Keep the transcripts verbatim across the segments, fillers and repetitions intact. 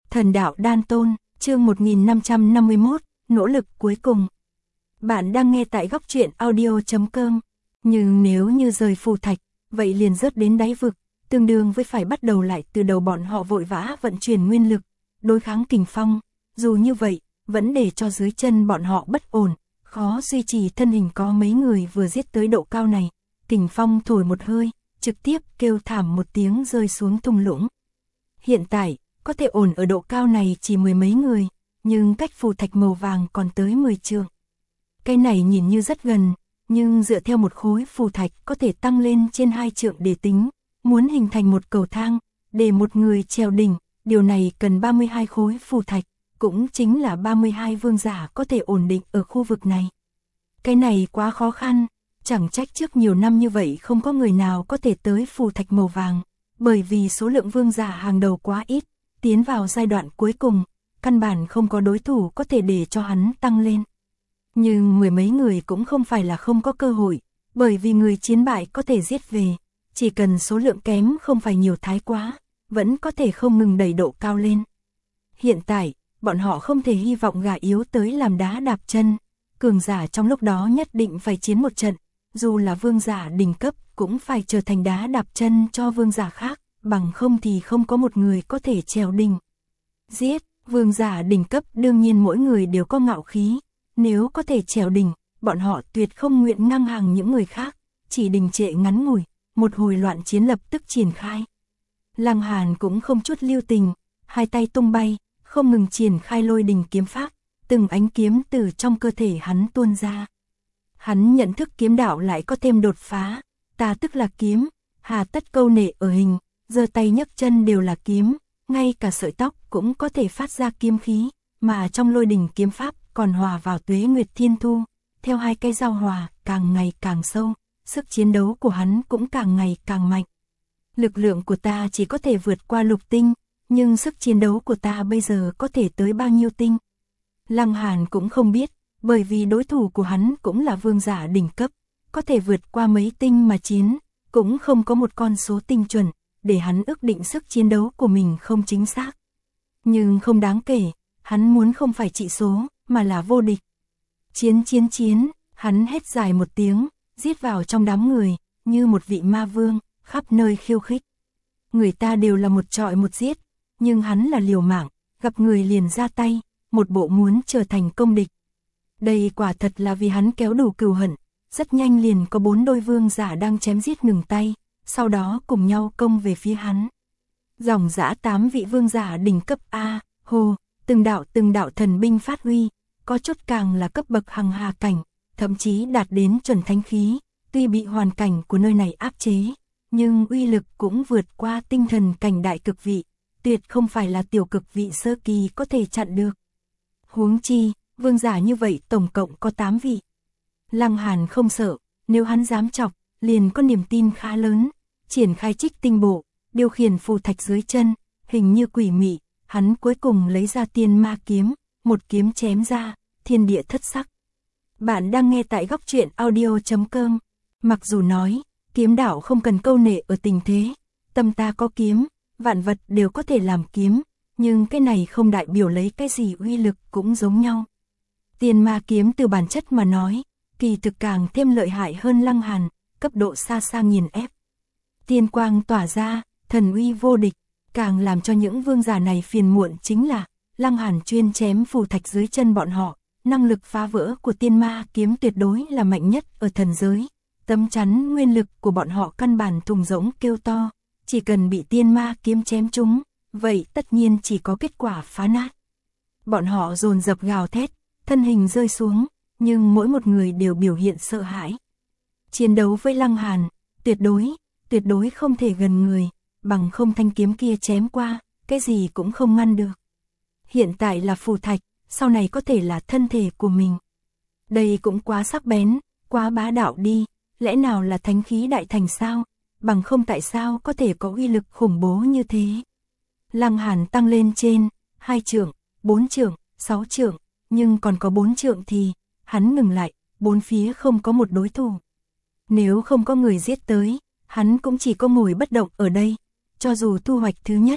Thần đạo đan tôn, chương một nghìn năm trăm năm mươi mốt, nỗ lực cuối cùng. Bạn đang nghe tại góc truyện audio chấm com. Nhưng nếu như rời phù thạch, vậy liền rớt đến đáy vực, tương đương với phải bắt đầu lại từ đầu. Bọn họ vội vã vận chuyển nguyên lực, đối kháng kình phong. Dù như vậy, vẫn để cho dưới chân bọn họ bất ổn, khó duy trì thân hình. Có mấy người vừa giết tới độ cao này, kình phong thổi một hơi, trực tiếp kêu thảm một tiếng rơi xuống thung lũng. Hiện tại, có thể ổn ở độ cao này chỉ mười mấy người, nhưng cách phù thạch màu vàng còn tới mười trượng. Cái này nhìn như rất gần, nhưng dựa theo một khối phù thạch có thể tăng lên trên hai trượng để tính, muốn hình thành một cầu thang, để một người trèo đỉnh, điều này cần ba mươi hai khối phù thạch, cũng chính là ba mươi hai vương giả có thể ổn định ở khu vực này. Cái này quá khó khăn, chẳng trách trước nhiều năm như vậy không có người nào có thể tới phù thạch màu vàng, bởi vì số lượng vương giả hàng đầu quá ít, tiến vào giai đoạn cuối cùng, căn bản không có đối thủ có thể để cho hắn tăng lên. Nhưng mười mấy người cũng không phải là không có cơ hội, bởi vì người chiến bại có thể giết về, chỉ cần số lượng kém không phải nhiều thái quá, vẫn có thể không ngừng đẩy độ cao lên. Hiện tại, bọn họ không thể hy vọng gà yếu tới làm đá đạp chân, cường giả trong lúc đó nhất định phải chiến một trận, dù là vương giả đỉnh cấp cũng phải trở thành đá đạp chân cho vương giả khác, bằng không thì không có một người có thể trèo đỉnh. Giết, vương giả đỉnh cấp đương nhiên mỗi người đều có ngạo khí, nếu có thể trèo đỉnh, bọn họ tuyệt không nguyện ngang hàng những người khác, chỉ đình trệ ngắn ngủi, một hồi loạn chiến lập tức triển khai. Lăng Hàn cũng không chút lưu tình, hai tay tung bay, không ngừng triển khai lôi đình kiếm pháp, từng ánh kiếm từ trong cơ thể hắn tuôn ra. Hắn nhận thức kiếm đạo lại có thêm đột phá, ta tức là kiếm, hà tất câu nệ ở hình, giơ tay nhấc chân đều là kiếm, ngay cả sợi tóc cũng có thể phát ra kiếm khí, mà trong lôi đình kiếm pháp còn hòa vào tuế nguyệt thiên thu, theo hai cây giao hòa càng ngày càng sâu, sức chiến đấu của hắn cũng càng ngày càng mạnh. Lực lượng của ta chỉ có thể vượt qua lục tinh, nhưng sức chiến đấu của ta bây giờ có thể tới bao nhiêu tinh? Lăng Hàn cũng không biết, bởi vì đối thủ của hắn cũng là vương giả đỉnh cấp, có thể vượt qua mấy tinh mà chiến, cũng không có một con số tinh chuẩn, để hắn ước định sức chiến đấu của mình không chính xác. Nhưng không đáng kể, hắn muốn không phải trị số, mà là vô địch. Chiến chiến chiến, hắn hét dài một tiếng, giết vào trong đám người, như một vị ma vương, khắp nơi khiêu khích. Người ta đều là một trọi một giết, nhưng hắn là liều mạng, gặp người liền ra tay, một bộ muốn trở thành công địch. Đây quả thật là vì hắn kéo đủ cừu hận, rất nhanh liền có bốn đôi vương giả đang chém giết ngừng tay, sau đó cùng nhau công về phía hắn. Dòng dã tám vị vương giả đỉnh cấp A, hồ, từng đạo từng đạo thần binh phát huy, có chút càng là cấp bậc hằng hà cảnh, thậm chí đạt đến chuẩn thánh khí, tuy bị hoàn cảnh của nơi này áp chế, nhưng uy lực cũng vượt qua tinh thần cảnh đại cực vị, tuyệt không phải là tiểu cực vị sơ kỳ có thể chặn được. Huống chi, vương giả như vậy tổng cộng có tám vị. Lăng Hàn không sợ, nếu hắn dám chọc, liền có niềm tin khá lớn, triển khai trích tinh bộ, điều khiển phù thạch dưới chân, hình như quỷ mị, hắn cuối cùng lấy ra tiên ma kiếm, một kiếm chém ra, thiên địa thất sắc. Bạn đang nghe tại góc truyện audio chấm com. Mặc dù nói, kiếm đạo không cần câu nệ ở tình thế, tâm ta có kiếm, vạn vật đều có thể làm kiếm, nhưng cái này không đại biểu lấy cái gì uy lực cũng giống nhau. Tiên ma kiếm từ bản chất mà nói, kỳ thực càng thêm lợi hại hơn Lăng Hàn, cấp độ xa xa nghiền ép. Tiên quang tỏa ra, thần uy vô địch, càng làm cho những vương giả này phiền muộn chính là, Lăng Hàn chuyên chém phù thạch dưới chân bọn họ, năng lực phá vỡ của tiên ma kiếm tuyệt đối là mạnh nhất ở thần giới. Tấm chắn nguyên lực của bọn họ căn bản thùng rỗng kêu to, chỉ cần bị tiên ma kiếm chém trúng, vậy tất nhiên chỉ có kết quả phá nát. Bọn họ dồn dập gào thét, thân hình rơi xuống, nhưng mỗi một người đều biểu hiện sợ hãi. Chiến đấu với Lăng Hàn, tuyệt đối, tuyệt đối không thể gần người, bằng không thanh kiếm kia chém qua, cái gì cũng không ngăn được. Hiện tại là phù thạch, sau này có thể là thân thể của mình. Đây cũng quá sắc bén, quá bá đạo đi, lẽ nào là thánh khí đại thành sao, bằng không tại sao có thể có uy lực khủng bố như thế. Lăng Hàn tăng lên trên, hai trượng, bốn trượng, sáu trượng, nhưng còn có bốn trượng thì, hắn ngừng lại, bốn phía không có một đối thủ. Nếu không có người giết tới, hắn cũng chỉ có ngồi bất động ở đây, cho dù thu hoạch thứ nhất,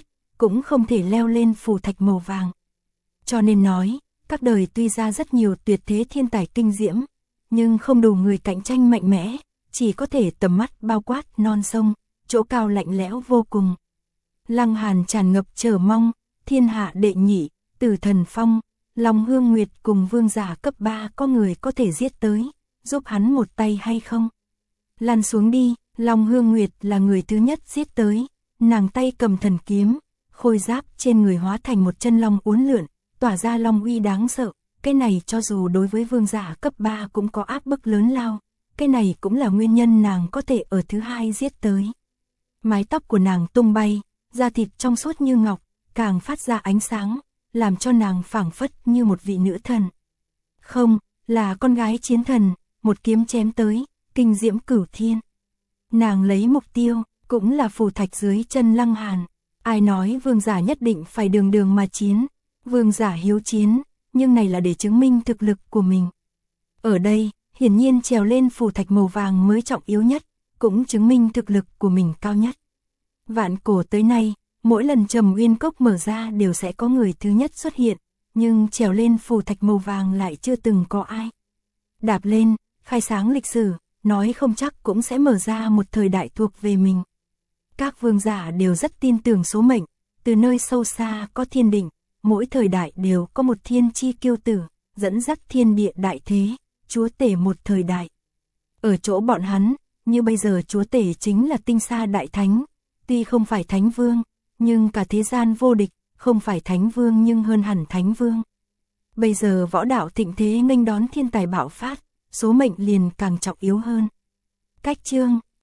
cũng không thể leo lên phù thạch màu vàng. Cho nên nói, các đời tuy ra rất nhiều tuyệt thế thiên tài kinh diễm, nhưng không đủ người cạnh tranh mạnh mẽ, chỉ có thể tầm mắt bao quát non sông, chỗ cao lạnh lẽo vô cùng. Lăng Hàn tràn ngập chờ mong, thiên hạ đệ nhị, Tử Thần Phong, Long Hương Nguyệt cùng vương giả cấp ba có người có thể giết tới, giúp hắn một tay hay không? Lăn xuống đi, Long Hương Nguyệt là người thứ nhất giết tới, nàng tay cầm thần kiếm, khôi giáp trên người hóa thành một chân long uốn lượn, tỏa ra long uy đáng sợ, cái này cho dù đối với vương giả cấp ba cũng có áp bức lớn lao, cái này cũng là nguyên nhân nàng có thể ở thứ hai giết tới. Mái tóc của nàng tung bay, da thịt trong suốt như ngọc, càng phát ra ánh sáng, làm cho nàng phảng phất như một vị nữ thần. Không, là con gái chiến thần, một kiếm chém tới, kinh diễm cửu thiên. Nàng lấy mục tiêu, cũng là phù thạch dưới chân Lăng Hàn. Ai nói vương giả nhất định phải đường đường mà chiến, vương giả hiếu chiến, nhưng này là để chứng minh thực lực của mình. Ở đây, hiển nhiên trèo lên phù thạch màu vàng mới trọng yếu nhất, cũng chứng minh thực lực của mình cao nhất. Vạn cổ tới nay, mỗi lần Trầm Uyên Cốc mở ra đều sẽ có người thứ nhất xuất hiện, nhưng trèo lên phù thạch màu vàng lại chưa từng có ai. Đạp lên, khai sáng lịch sử, nói không chắc cũng sẽ mở ra một thời đại thuộc về mình. Các vương giả đều rất tin tưởng số mệnh, từ nơi sâu xa có thiên định, mỗi thời đại đều có một thiên chi kiêu tử, dẫn dắt thiên địa đại thế, chúa tể một thời đại. Ở chỗ bọn hắn, như bây giờ chúa tể chính là Tinh Sa Đại Thánh, tuy không phải Thánh Vương, nhưng cả thế gian vô địch, không phải Thánh Vương nhưng hơn hẳn Thánh Vương. Bây giờ võ đạo thịnh thế nghênh đón thiên tài bạo phát, số mệnh liền càng trọng yếu hơn. Cách chương